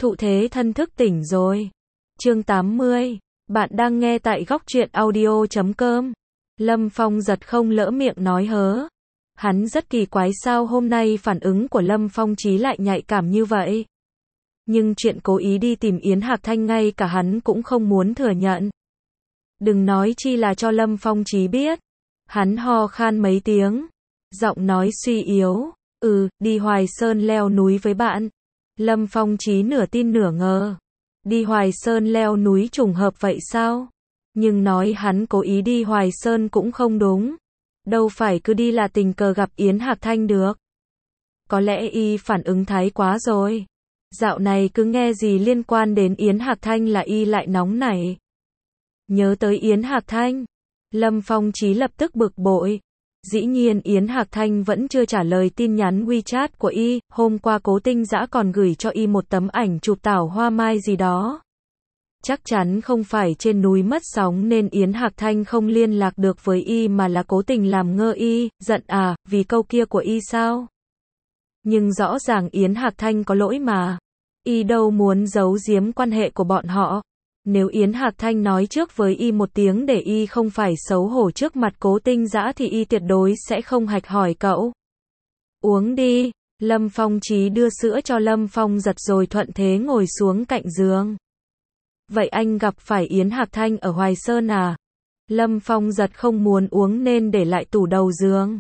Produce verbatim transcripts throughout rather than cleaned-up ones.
Thụ thế thân thức tỉnh rồi. Chương tám mươi. Bạn đang nghe tại góc truyện audio chấm com. Lâm Phong giật không lỡ miệng nói hớ. Hắn rất kỳ quái sao hôm nay phản ứng của Lâm Phong Chí lại nhạy cảm như vậy. Nhưng chuyện cố ý đi tìm Yến Hạc Thanh ngay cả hắn cũng không muốn thừa nhận. Đừng nói chi là cho Lâm Phong Chí biết. Hắn ho khan mấy tiếng. Giọng nói suy yếu. Ừ, đi Hoài Sơn leo núi với bạn. Lâm Phong Chí nửa tin nửa ngờ. Đi Hoài Sơn leo núi trùng hợp vậy sao? Nhưng nói hắn cố ý đi Hoài Sơn cũng không đúng. Đâu phải cứ đi là tình cờ gặp Yến Hạc Thanh được. Có lẽ y phản ứng thái quá rồi. Dạo này cứ nghe gì liên quan đến Yến Hạc Thanh là y lại nóng nảy. Nhớ tới Yến Hạc Thanh. Lâm Phong Chí lập tức bực bội. Dĩ nhiên Yến Hạc Thanh vẫn chưa trả lời tin nhắn WeChat của y, hôm qua Cố Tinh Dã còn gửi cho y một tấm ảnh chụp tảo hoa mai gì đó. Chắc chắn không phải trên núi mất sóng nên Yến Hạc Thanh không liên lạc được với y mà là cố tình làm ngơ y, giận à, vì câu kia của y sao? Nhưng rõ ràng Yến Hạc Thanh có lỗi mà. Y đâu muốn giấu giếm quan hệ của bọn họ. Nếu Yến Hạc Thanh nói trước với y một tiếng để y không phải xấu hổ trước mặt Cố Tinh Dã thì y tuyệt đối sẽ không hạch hỏi cậu. Uống đi. Lâm Phong Chí đưa sữa cho Lâm Phong giật rồi thuận thế ngồi xuống cạnh giường. Vậy anh gặp phải Yến Hạc Thanh ở Hoài Sơn à? Lâm Phong giật không muốn uống nên để lại tủ đầu giường.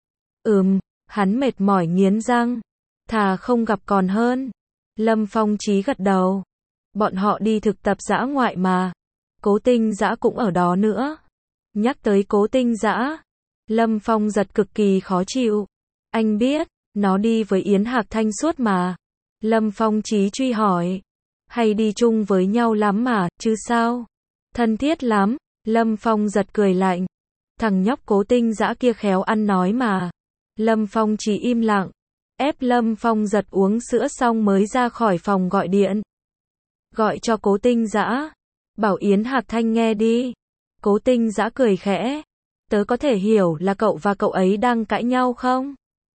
Ừm, hắn mệt mỏi nghiến răng. Thà không gặp còn hơn. Lâm Phong Chí gật đầu. Bọn họ đi thực tập dã ngoại mà. Cố Tinh Dã cũng ở đó nữa. Nhắc tới Cố Tinh Dã, Lâm Phong giật cực kỳ khó chịu. Anh biết, nó đi với Yến Hạc Thanh suốt mà. Lâm Phong Chí truy hỏi. Hay đi chung với nhau lắm mà, chứ sao? Thân thiết lắm. Lâm Phong giật cười lạnh. Thằng nhóc Cố Tinh Dã kia khéo ăn nói mà. Lâm Phong Chí im lặng. Ép Lâm Phong giật uống sữa xong mới ra khỏi phòng gọi điện. Gọi cho Cố Tinh Dã. Bảo Yến Hạc Thanh nghe đi. Cố Tinh Dã cười khẽ. Tớ có thể hiểu là cậu và cậu ấy đang cãi nhau không?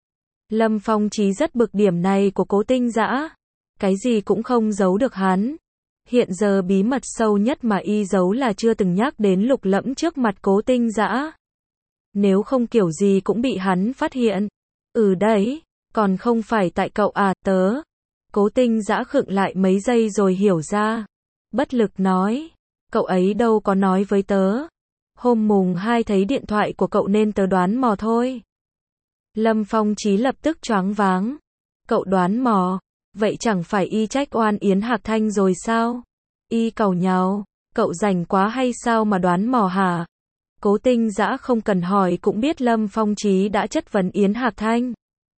Lâm Phong Chí rất bực điểm này của Cố Tinh Dã. Cái gì cũng không giấu được hắn. Hiện giờ bí mật sâu nhất mà y giấu là chưa từng nhắc đến Lục Lẫm trước mặt Cố Tinh Dã. Nếu không kiểu gì cũng bị hắn phát hiện. Ừ đấy, còn không phải tại cậu à, tớ. Cố Tinh Dã khựng lại mấy giây rồi hiểu ra. Bất lực nói. Cậu ấy đâu có nói với tớ. Hôm mùng hai thấy điện thoại của cậu nên tớ đoán mò thôi. Lâm Phong Chí lập tức choáng váng. Cậu đoán mò. Vậy chẳng phải y trách oan Yến Hạc Thanh rồi sao? Y càu nhàu. Cậu rảnh quá hay sao mà đoán mò hả? Cố Tinh Dã không cần hỏi cũng biết Lâm Phong Chí đã chất vấn Yến Hạc Thanh.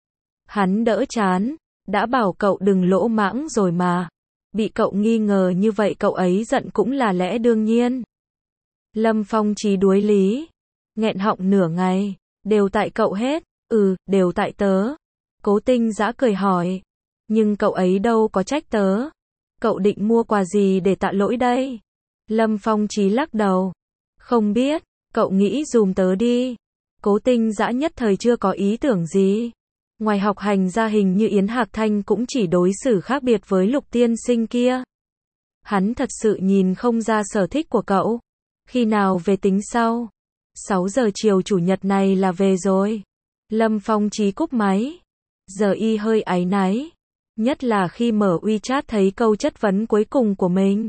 Hắn đỡ chán. Đã bảo cậu đừng lỗ mãng rồi mà. Bị cậu nghi ngờ như vậy cậu ấy giận cũng là lẽ đương nhiên. Lâm Phong Chí đuối lý. Nghẹn họng nửa ngày. Đều tại cậu hết. Ừ, đều tại tớ. Cố Tinh Dã cười hỏi. Nhưng cậu ấy đâu có trách tớ. Cậu định mua quà gì để tạ lỗi đây? Lâm Phong Chí lắc đầu. Không biết, cậu nghĩ dùm tớ đi. Cố Tinh Dã nhất thời chưa có ý tưởng gì. Ngoài học hành ra hình như Yến Hạc Thanh cũng chỉ đối xử khác biệt với Lục tiên sinh kia. Hắn thật sự nhìn không ra sở thích của cậu. Khi nào về tính sau? sáu giờ chiều chủ nhật này là về rồi. Lâm Phong Chí cúp máy. Giờ y hơi áy náy. Nhất là khi mở WeChat thấy câu chất vấn cuối cùng của mình.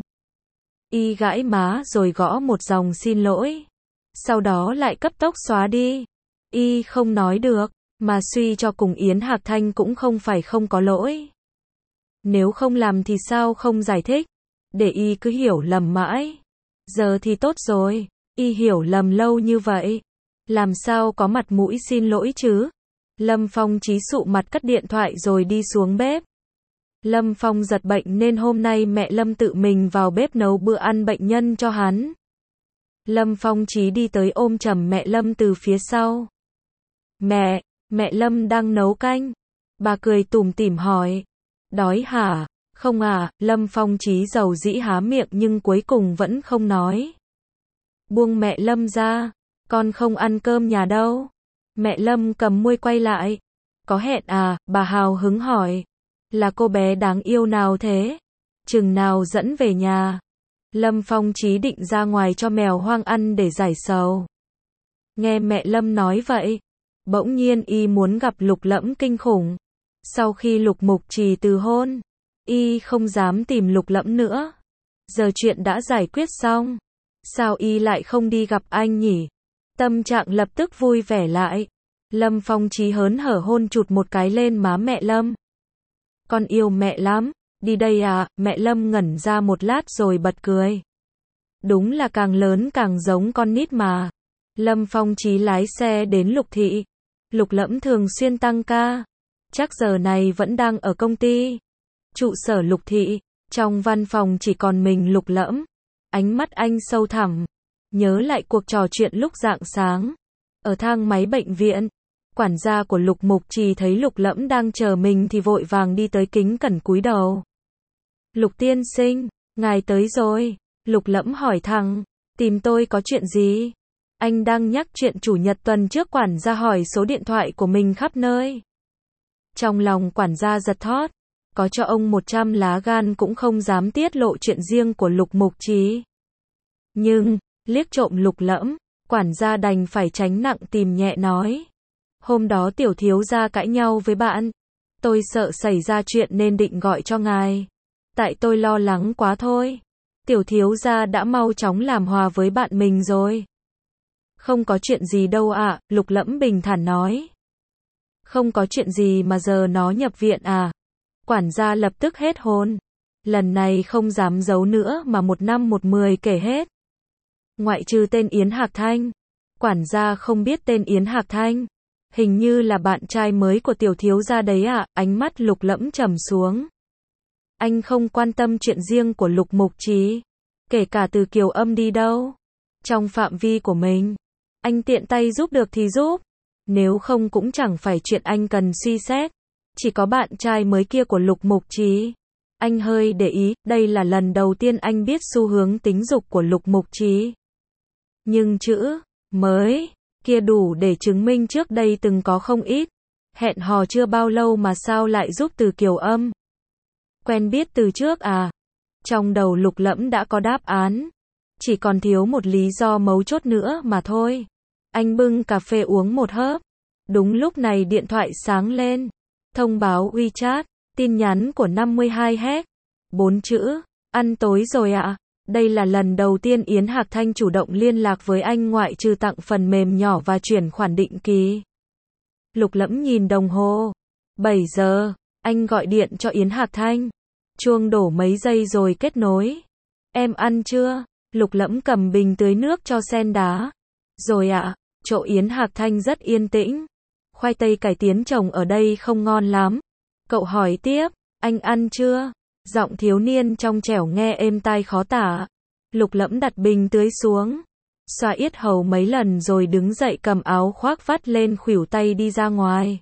Y gãi má rồi gõ một dòng xin lỗi. Sau đó lại cấp tốc xóa đi. Y không nói được. Mà suy cho cùng Yến Hạc Thanh cũng không phải không có lỗi. Nếu không làm thì sao không giải thích. Để y cứ hiểu lầm mãi. Giờ thì tốt rồi. Y hiểu lầm lâu như vậy. Làm sao có mặt mũi xin lỗi chứ. Lâm Phong Chí sụ mặt cất điện thoại rồi đi xuống bếp. Lâm Phong giật bệnh nên hôm nay mẹ Lâm tự mình vào bếp nấu bữa ăn bệnh nhân cho hắn. Lâm Phong Chí đi tới ôm chầm mẹ Lâm từ phía sau. Mẹ, mẹ Lâm đang nấu canh. Bà cười tủm tỉm hỏi. Đói hả? Không à, Lâm Phong Chí dầu dĩ há miệng nhưng cuối cùng vẫn không nói. Buông mẹ Lâm ra, con không ăn cơm nhà đâu. Mẹ Lâm cầm muôi quay lại. Có hẹn à, bà hào hứng hỏi. Là cô bé đáng yêu nào thế? chừng nào dẫn về nhà. Lâm Phong chí định ra ngoài cho mèo hoang ăn để giải sầu. Nghe mẹ Lâm nói vậy, bỗng nhiên y muốn gặp Lục Lẫm kinh khủng. Sau khi Lục Mục Trì từ hôn, y không dám tìm Lục Lẫm nữa. Giờ chuyện đã giải quyết xong, sao y lại không đi gặp anh nhỉ? Tâm trạng lập tức vui vẻ lại. Lâm Phong chí hớn hở hôn chụt một cái lên má mẹ Lâm. Con yêu mẹ lắm, đi đây à? Mẹ Lâm ngẩn ra một lát rồi bật cười. Đúng là càng lớn càng giống con nít mà. Lâm Phong chí lái xe đến Lục thị. Lục Lẫm thường xuyên tăng ca, chắc giờ này vẫn đang ở công ty. Trụ sở Lục thị, trong văn phòng chỉ còn mình Lục Lẫm. Ánh mắt anh sâu thẳm, nhớ lại cuộc trò chuyện lúc rạng sáng ở thang máy bệnh viện. Quản gia của Lục Mục Trì thấy Lục Lẫm đang chờ mình thì vội vàng đi tới kính cẩn cúi đầu. Lục tiên sinh, ngài tới rồi. Lục Lẫm hỏi thẳng, tìm tôi có chuyện gì? Anh đang nhắc chuyện chủ nhật tuần trước quản gia hỏi số điện thoại của mình khắp nơi. Trong lòng quản gia giật thót, có cho ông một trăm lá gan cũng không dám tiết lộ chuyện riêng của Lục Mục Trì. Nhưng, liếc trộm Lục Lẫm, quản gia đành phải tránh nặng tìm nhẹ nói. Hôm đó tiểu thiếu gia cãi nhau với bạn. Tôi sợ xảy ra chuyện nên định gọi cho ngài. Tại tôi lo lắng quá thôi. Tiểu thiếu gia đã mau chóng làm hòa với bạn mình rồi. Không có chuyện gì đâu ạ, à, Lục Lẫm bình thản nói. Không có chuyện gì mà giờ nó nhập viện à? Quản gia lập tức hết hồn. Lần này không dám giấu nữa mà một năm một mười kể hết. Ngoại trừ tên Yến Hạc Thanh. Quản gia không biết tên Yến Hạc Thanh. Hình như là bạn trai mới của tiểu thiếu gia đấy ạ, à? Ánh mắt Lục Lẫm trầm xuống. Anh không quan tâm chuyện riêng của Lục Mục Trì, kể cả từ Kiều Âm đi đâu. Trong phạm vi của mình, anh tiện tay giúp được thì giúp, nếu không cũng chẳng phải chuyện anh cần suy xét. Chỉ có bạn trai mới kia của Lục Mục Trì, anh hơi để ý, đây là lần đầu tiên anh biết xu hướng tính dục của Lục Mục Trì. Nhưng chữ mới kia đủ để chứng minh trước đây từng có không ít. Hẹn hò chưa bao lâu mà sao lại giúp từ Kiều Âm? Quen biết từ trước à? Trong đầu Lục Lẫm đã có đáp án. Chỉ còn thiếu một lý do mấu chốt nữa mà thôi. Anh bưng cà phê uống một hớp. Đúng lúc này điện thoại sáng lên. Thông báo WeChat, tin nhắn của năm mươi hai héc. Bốn chữ, ăn tối rồi ạ. À? Đây là lần đầu tiên Yến Hạc Thanh chủ động liên lạc với anh ngoại trừ tặng phần mềm nhỏ và chuyển khoản định kỳ. Lục Lẫm nhìn đồng hồ. bảy giờ, anh gọi điện cho Yến Hạc Thanh. Chuông đổ mấy giây rồi kết nối. Em ăn chưa? Lục Lẫm cầm bình tưới nước cho sen đá. Rồi ạ, à, chỗ Yến Hạc Thanh rất yên tĩnh. Khoai tây cải tiến trồng ở đây không ngon lắm. Cậu hỏi tiếp, anh ăn chưa? Giọng thiếu niên trong trẻo nghe êm tai khó tả. Lục Lẫm đặt bình tưới xuống, xoa yết hầu mấy lần rồi đứng dậy cầm áo khoác vắt lên khuỷu tay đi ra ngoài.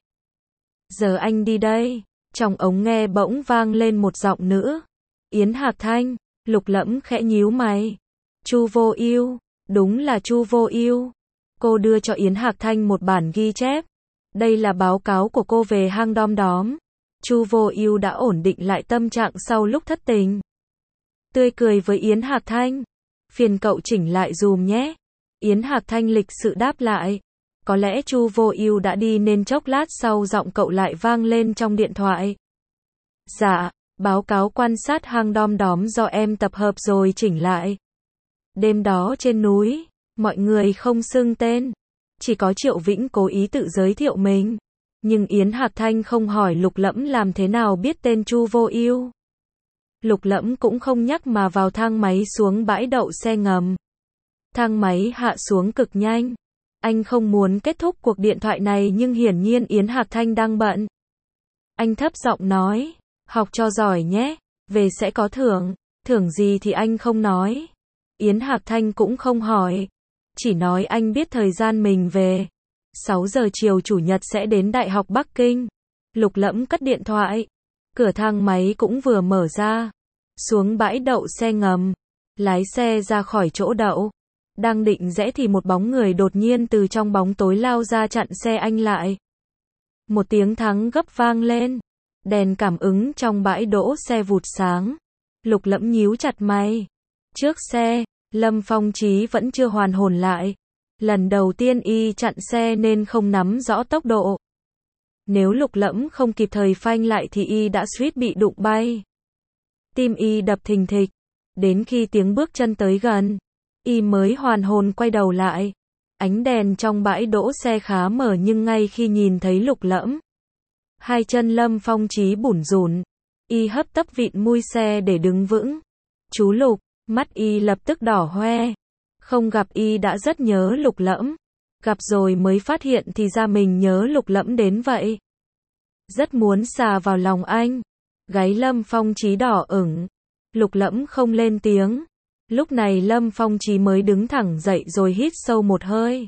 Giờ anh đi đây. Trong ống nghe bỗng vang lên một giọng nữ. Yến Hạc Thanh. Lục Lẫm khẽ nhíu mày. Chu Vô Ưu. Đúng là Chu Vô Ưu. Cô đưa cho Yến Hạc Thanh một bản ghi chép. Đây là báo cáo của cô về hang Đom Đóm. Chu Vô Ưu đã ổn định lại tâm trạng sau lúc thất tình. Tươi cười với Yến Hạc Thanh. Phiền cậu chỉnh lại dùm nhé. Yến Hạc Thanh lịch sự đáp lại. Có lẽ Chu Vô Ưu đã đi nên chốc lát sau giọng cậu lại vang lên trong điện thoại. Dạ, báo cáo quan sát hang Đom Đóm do em tập hợp rồi chỉnh lại. Đêm đó trên núi, mọi người không xưng tên. Chỉ có Triệu Vĩnh cố ý tự giới thiệu mình. Nhưng Yến Hạc Thanh không hỏi Lục Lẫm làm thế nào biết tên Chu Vô Ưu. Lục Lẫm cũng không nhắc mà vào thang máy xuống bãi đậu xe ngầm. Thang máy hạ xuống cực nhanh. Anh không muốn kết thúc cuộc điện thoại này nhưng hiển nhiên Yến Hạc Thanh đang bận. Anh thấp giọng nói, học cho giỏi nhé, về sẽ có thưởng, thưởng gì thì anh không nói. Yến Hạc Thanh cũng không hỏi, chỉ nói anh biết thời gian mình về. sáu giờ chiều chủ nhật sẽ đến Đại học Bắc Kinh. Lục Lẫm cất điện thoại. Cửa thang máy cũng vừa mở ra. Xuống bãi đậu xe ngầm. Lái xe ra khỏi chỗ đậu. Đang định rẽ thì một bóng người đột nhiên từ trong bóng tối lao ra chặn xe anh lại. Một tiếng thắng gấp vang lên. Đèn cảm ứng trong bãi đỗ xe vụt sáng. Lục Lẫm nhíu chặt mày. Trước xe, Lâm Phong Chí vẫn chưa hoàn hồn lại. Lần đầu tiên y chặn xe nên không nắm rõ tốc độ. Nếu Lục Lẫm không kịp thời phanh lại thì y đã suýt bị đụng bay. Tim y đập thình thịch. Đến khi tiếng bước chân tới gần, y mới hoàn hồn quay đầu lại. Ánh đèn trong bãi đỗ xe khá mờ nhưng ngay khi nhìn thấy Lục Lẫm, hai chân Lâm Phong Chí bủn rủn. Y hấp tấp vịn mui xe để đứng vững. Chú Lục, mắt y lập tức đỏ hoe. Không gặp y đã rất nhớ Lục Lẫm. Gặp rồi mới phát hiện thì ra mình nhớ Lục Lẫm đến vậy. Rất muốn xà vào lòng anh. Gáy Lâm Phong Chí đỏ ửng. Lục Lẫm không lên tiếng. Lúc này Lâm Phong Chí mới đứng thẳng dậy rồi hít sâu một hơi.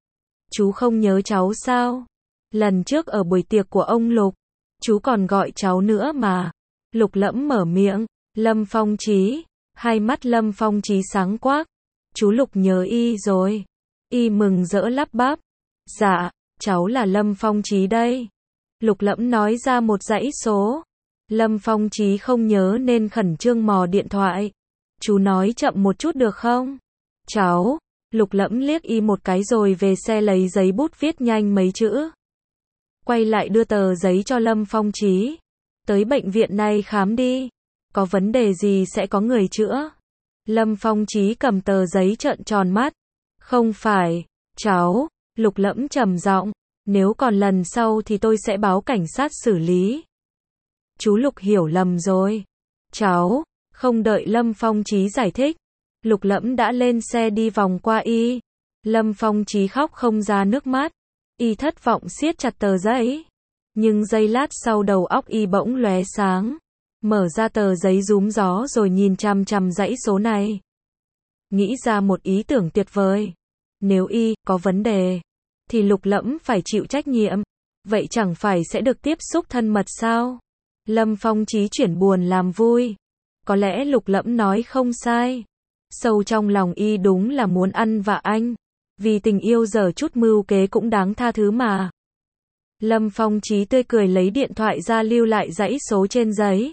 Chú không nhớ cháu sao? Lần trước ở buổi tiệc của ông Lục, chú còn gọi cháu nữa mà. Lục Lẫm mở miệng. Lâm Phong Chí. Hai mắt Lâm Phong Chí sáng quắc. Chú Lục nhớ y rồi. Y mừng rỡ lắp bắp. Dạ, cháu là Lâm Phong Chí đây. Lục Lẫm nói ra một dãy số. Lâm Phong Chí không nhớ nên khẩn trương mò điện thoại. Chú nói chậm một chút được không? Cháu. Lục Lẫm liếc y một cái rồi về xe lấy giấy bút viết nhanh mấy chữ. Quay lại đưa tờ giấy cho Lâm Phong Chí. Tới bệnh viện này khám đi. Có vấn đề gì sẽ có người chữa. Lâm Phong Chí cầm tờ giấy trợn tròn mắt. Không phải, cháu. Lục Lẫm trầm giọng. Nếu còn lần sau thì tôi sẽ báo cảnh sát xử lý. Chú Lục hiểu lầm rồi. Cháu. Không đợi Lâm Phong Chí giải thích. Lục Lẫm đã lên xe đi vòng qua y. Lâm Phong Chí khóc không ra nước mắt. Y thất vọng siết chặt tờ giấy. Nhưng giây lát sau đầu óc y bỗng lóe sáng. Mở ra tờ giấy rúm gió rồi nhìn chằm chằm dãy số này. Nghĩ ra một ý tưởng tuyệt vời. Nếu y có vấn đề, thì Lục Lẫm phải chịu trách nhiệm. Vậy chẳng phải sẽ được tiếp xúc thân mật sao? Lâm Phong Chí chuyển buồn làm vui. Có lẽ Lục Lẫm nói không sai. Sâu trong lòng y đúng là muốn ăn vạ anh. Vì tình yêu giờ chút mưu kế cũng đáng tha thứ mà. Lâm Phong Chí tươi cười lấy điện thoại ra lưu lại dãy số trên giấy.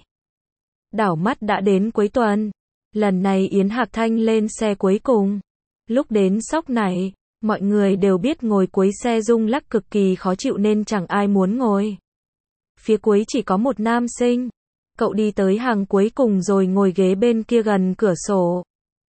Đảo mắt đã đến cuối tuần. Lần này Yến Hạc Thanh lên xe cuối cùng. Lúc đến Sóc này, mọi người đều biết ngồi cuối xe rung lắc cực kỳ khó chịu nên chẳng ai muốn ngồi. Phía cuối chỉ có một nam sinh. Cậu đi tới hàng cuối cùng rồi ngồi ghế bên kia gần cửa sổ.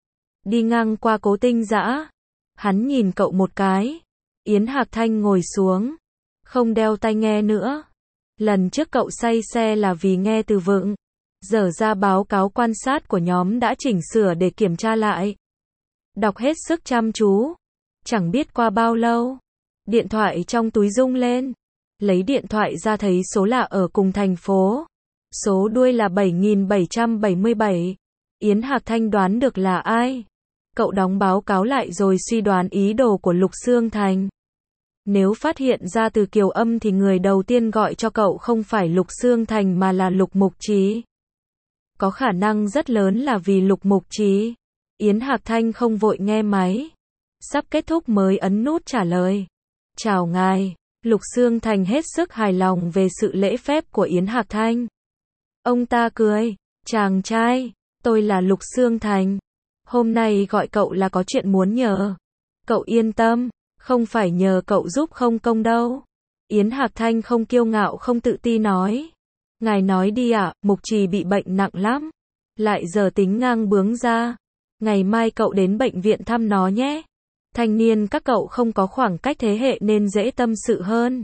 Đi ngang qua Cố Tinh Dã. Hắn nhìn cậu một cái. Yến Hạc Thanh ngồi xuống. Không đeo tai nghe nữa. Lần trước cậu say xe là vì nghe từ vựng. Giờ ra báo cáo quan sát của nhóm đã chỉnh sửa để kiểm tra lại. Đọc hết sức chăm chú. Chẳng biết qua bao lâu. Điện thoại trong túi rung lên. Lấy điện thoại ra thấy số lạ ở cùng thành phố. Số đuôi là bảy nghìn bảy trăm bảy mươi bảy. Yến Hạc Thanh đoán được là ai. Cậu đóng báo cáo lại rồi suy đoán ý đồ của Lục Xương Thành. Nếu phát hiện ra từ Kiều Âm thì người đầu tiên gọi cho cậu không phải Lục Xương Thành mà là Lục Mục Trí. Có khả năng rất lớn là vì Lục Mục Trí. Yến Hạc Thanh không vội nghe máy. Sắp kết thúc mới ấn nút trả lời. Chào ngài. Lục Xương Thành hết sức hài lòng về sự lễ phép của Yến Hạc Thanh. Ông ta cười. Chàng trai, tôi là Lục Xương Thành. Hôm nay gọi cậu là có chuyện muốn nhờ. Cậu yên tâm, không phải nhờ cậu giúp không công đâu. Yến Hạc Thanh không kiêu ngạo không tự ti nói. Ngài nói đi ạ, à, Mục Trì bị bệnh nặng lắm. Lại giờ tính ngang bướng ra. Ngày mai cậu đến bệnh viện thăm nó nhé. Thanh niên các cậu không có khoảng cách thế hệ nên dễ tâm sự hơn.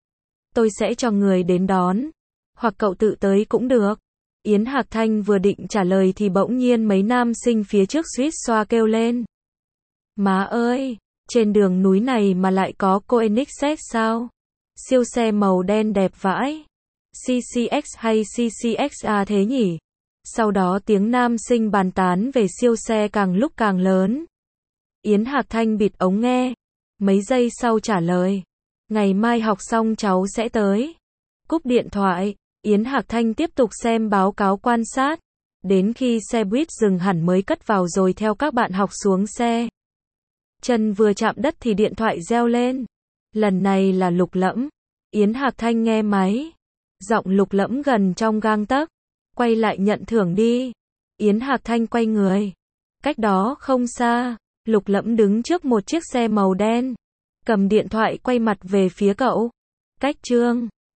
Tôi sẽ cho người đến đón. Hoặc cậu tự tới cũng được. Yến Hạc Thanh vừa định trả lời thì bỗng nhiên mấy nam sinh phía trước suýt xoa kêu lên. Má ơi, trên đường núi này mà lại có Koenigsegg sao? Siêu xe màu đen đẹp vãi. xê xê ích hay xê xê ích a thế nhỉ? Sau đó tiếng nam sinh bàn tán về siêu xe càng lúc càng lớn. Yến Hạc Thanh bịt ống nghe. Mấy giây sau trả lời. Ngày mai học xong cháu sẽ tới. Cúp điện thoại. Yến Hạc Thanh tiếp tục xem báo cáo quan sát. Đến khi xe buýt dừng hẳn mới cất vào rồi theo các bạn học xuống xe. Chân vừa chạm đất thì điện thoại reo lên. Lần này là Lục Lẫm. Yến Hạc Thanh nghe máy. Giọng Lục Lẫm gần trong gang tấc. Quay lại nhận thưởng đi. Yến Hạc Thanh quay người. Cách đó không xa, Lục Lẫm đứng trước một chiếc xe màu đen, cầm điện thoại quay mặt về phía cậu. Cách Trương